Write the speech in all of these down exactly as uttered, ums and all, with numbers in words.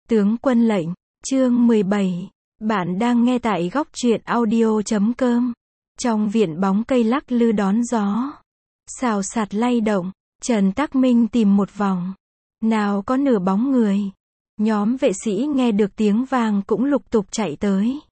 Tướng quân lệnh, chương mười bảy. Bạn đang nghe tại góc truyện audio chấm com. Trong viện bóng cây lắc lư đón gió. Xào xạc lay động, Trần Tắc Minh tìm một vòng. Nào có nửa bóng người. Nhóm vệ sĩ nghe được tiếng vang cũng lục tục chạy tới.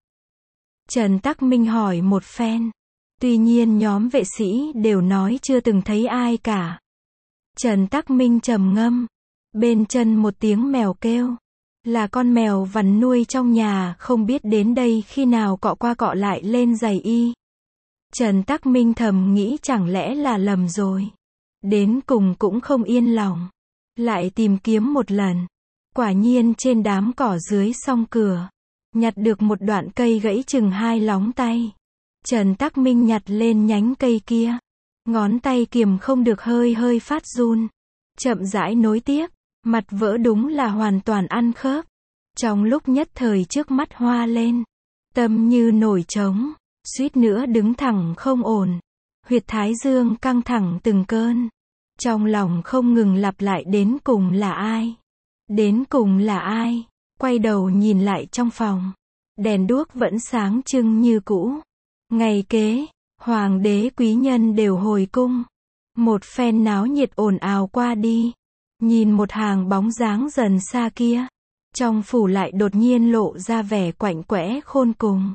Trần Tắc Minh hỏi một phen. Tuy nhiên nhóm vệ sĩ đều nói chưa từng thấy ai cả. Trần Tắc Minh trầm ngâm. Bên chân một tiếng mèo kêu. Là con mèo vằn nuôi trong nhà, không biết đến đây khi nào cọ qua cọ lại lên giày y. Trần Tắc Minh thầm nghĩ chẳng lẽ là lầm rồi. Đến cùng cũng không yên lòng. Lại tìm kiếm một lần. Quả nhiên trên đám cỏ dưới song cửa. Nhặt được một đoạn cây gãy chừng hai lóng tay. Trần Tắc Minh nhặt lên nhánh cây kia. Ngón tay kiềm không được hơi hơi phát run. Chậm rãi nối tiếp. Mặt vỡ đúng là hoàn toàn ăn khớp. Trong lúc nhất thời trước mắt hoa lên. Tâm như nổi trống. Suýt nữa đứng thẳng không ổn. Huyệt thái dương căng thẳng từng cơn. Trong lòng không ngừng lặp lại đến cùng là ai. Đến cùng là ai. Quay đầu nhìn lại trong phòng. Đèn đuốc vẫn sáng trưng như cũ. Ngày kế, hoàng đế quý nhân đều hồi cung. Một phen náo nhiệt ồn ào qua đi. Nhìn một hàng bóng dáng dần xa kia. Trong phủ lại đột nhiên lộ ra vẻ quạnh quẽ khôn cùng.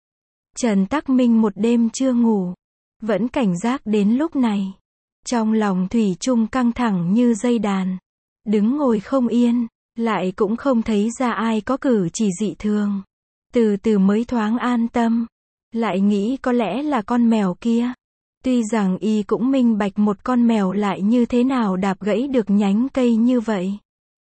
Trần Tắc Minh một đêm chưa ngủ. Vẫn cảnh giác đến lúc này. Trong lòng thủy chung căng thẳng như dây đàn. Đứng ngồi không yên. Lại cũng không thấy ra ai có cử chỉ dị thường. Từ từ mới thoáng an tâm. Lại nghĩ có lẽ là con mèo kia. Tuy rằng y cũng minh bạch một con mèo lại như thế nào đạp gãy được nhánh cây như vậy.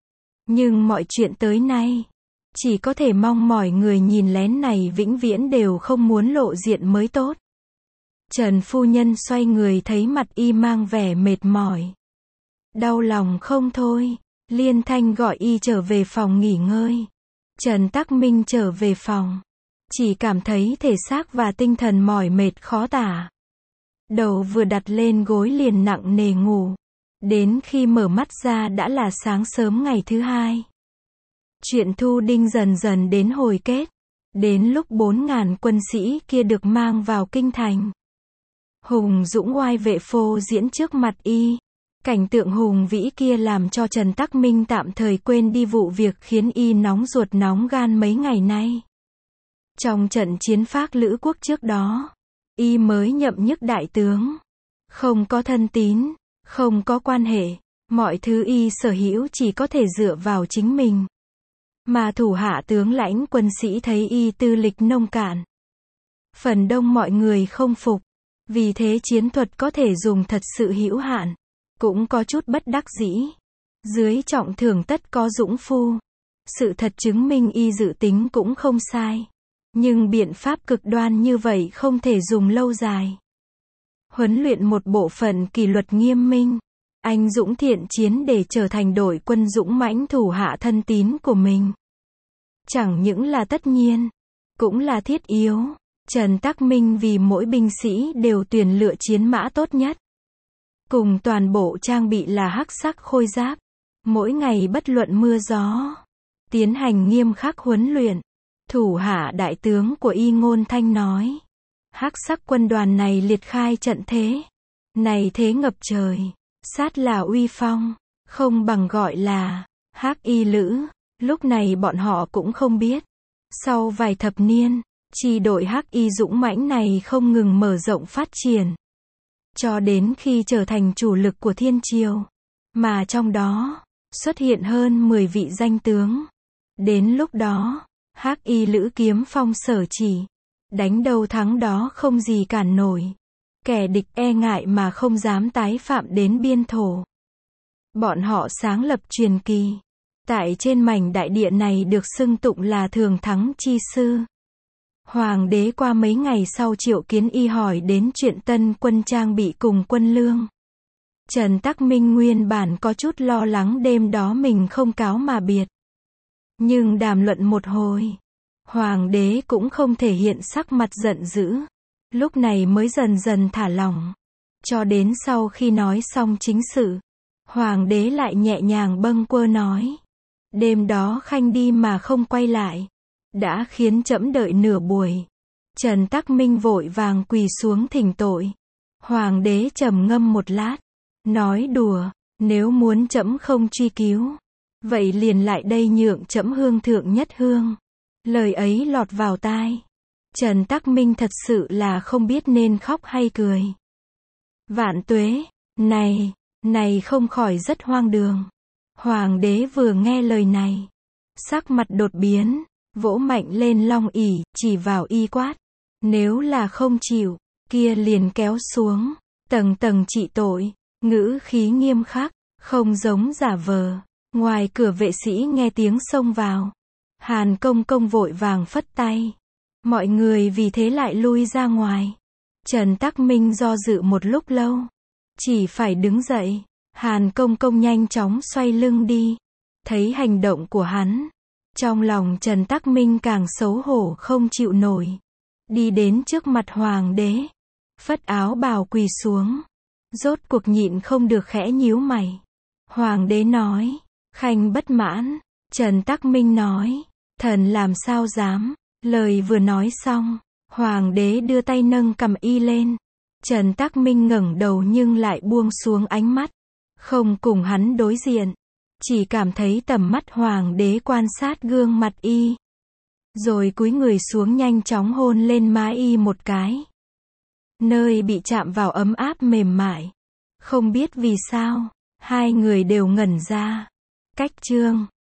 Nhưng mọi chuyện tới nay, chỉ có thể mong mỏi người nhìn lén này vĩnh viễn đều không muốn lộ diện mới tốt. Trần phu nhân xoay người thấy mặt y mang vẻ mệt mỏi. Đau lòng không thôi, liên thanh gọi y trở về phòng nghỉ ngơi. Trần Tắc Minh trở về phòng. Chỉ cảm thấy thể xác và tinh thần mỏi mệt khó tả. Đầu vừa đặt lên gối liền nặng nề ngủ. Đến khi mở mắt ra đã là sáng sớm ngày thứ hai. Chuyện Thu Đinh dần dần đến hồi kết. Đến lúc bốn ngàn quân sĩ kia được mang vào kinh thành. Hùng dũng oai vệ phô diễn trước mặt y. Cảnh tượng hùng vĩ kia làm cho Trần Tắc Minh tạm thời quên đi vụ việc khiến y nóng ruột nóng gan mấy ngày nay. Trong trận chiến Phác Lữ Quốc trước đó, y mới nhậm chức đại tướng. Không có thân tín, không có quan hệ, mọi thứ y sở hữu chỉ có thể dựa vào chính mình. Mà thủ hạ tướng lãnh quân sĩ thấy y tư lịch nông cạn. Phần đông mọi người không phục, vì thế chiến thuật có thể dùng thật sự hữu hạn, cũng có chút bất đắc dĩ. Dưới trọng thưởng tất có dũng phu. Sự thật chứng minh y dự tính cũng không sai. Nhưng biện pháp cực đoan như vậy không thể dùng lâu dài. Huấn luyện một bộ phận kỷ luật nghiêm minh, anh dũng thiện chiến để trở thành đội quân dũng mãnh thủ hạ thân tín của mình. Chẳng những là tất nhiên, cũng là thiết yếu. Trần Tắc Minh vì mỗi binh sĩ đều tuyển lựa chiến mã tốt nhất. Cùng toàn bộ trang bị là hắc sắc khôi giáp. Mỗi ngày bất luận mưa gió. Tiến hành nghiêm khắc huấn luyện. Thủ hạ đại tướng của y Ngôn Thanh nói. Hắc sắc quân đoàn này liệt khai trận thế. Này thế ngập trời. Sát là uy phong. Không bằng gọi là hắc y lữ. Lúc này bọn họ cũng không biết. Sau vài thập niên, chi đội hắc y dũng mãnh này không ngừng mở rộng phát triển. Cho đến khi trở thành chủ lực của thiên triều. Mà trong đó, xuất hiện hơn mười vị danh tướng. Đến lúc đó, hắc y lữ kiếm phong sở chỉ. Đánh đầu thắng đó không gì cản nổi. Kẻ địch e ngại mà không dám tái phạm đến biên thổ. Bọn họ sáng lập truyền kỳ. Tại trên mảnh đại địa này được xưng tụng là thường thắng chi sư. Hoàng đế qua mấy ngày sau triệu kiến y hỏi đến chuyện tân quân trang bị cùng quân lương. Trần Tắc Minh nguyên bản có chút lo lắng đêm đó mình không cáo mà biệt. Nhưng đàm luận một hồi, hoàng đế cũng không thể hiện sắc mặt giận dữ. Lúc này mới dần dần thả lỏng. Cho đến sau khi nói xong chính sự, hoàng đế lại nhẹ nhàng bâng quơ nói. Đêm đó khanh đi mà không quay lại, đã khiến trẫm đợi nửa buổi. Trần Tắc Minh vội vàng quỳ xuống thỉnh tội. Hoàng đế trầm ngâm một lát, nói đùa, nếu muốn trẫm không truy cứu, vậy liền lại đây nhượng trẫm hương thượng nhất hương. Lời ấy lọt vào tai. Trần Tắc Minh thật sự là không biết nên khóc hay cười. Vạn tuế, này, này không khỏi rất hoang đường. Hoàng đế vừa nghe lời này, sắc mặt đột biến, vỗ mạnh lên long ỷ, chỉ vào y quát. Nếu là không chịu, kia liền kéo xuống, tầng tầng trị tội, ngữ khí nghiêm khắc, không giống giả vờ. Ngoài cửa vệ sĩ nghe tiếng xông vào. Hàn Công Công vội vàng phất tay. Mọi người vì thế lại lui ra ngoài. Trần Tắc Minh do dự một lúc lâu, chỉ phải đứng dậy. Hàn Công Công nhanh chóng xoay lưng đi. Thấy hành động của hắn, trong lòng Trần Tắc Minh càng xấu hổ không chịu nổi. Đi đến trước mặt hoàng đế, phất áo bào quỳ xuống. Rốt cuộc nhịn không được khẽ nhíu mày. Hoàng đế nói, khanh bất mãn. Trần Tắc Minh nói, thần làm sao dám. Lời vừa nói xong, hoàng đế đưa tay nâng cằm y lên. Trần Tắc Minh ngẩng đầu nhưng lại buông xuống ánh mắt, không cùng hắn đối diện, chỉ cảm thấy tầm mắt hoàng đế quan sát gương mặt y, rồi cúi người xuống nhanh chóng hôn lên má y một cái. Nơi bị chạm vào ấm áp mềm mại. Không biết vì sao, hai người đều ngẩn ra. Cách chương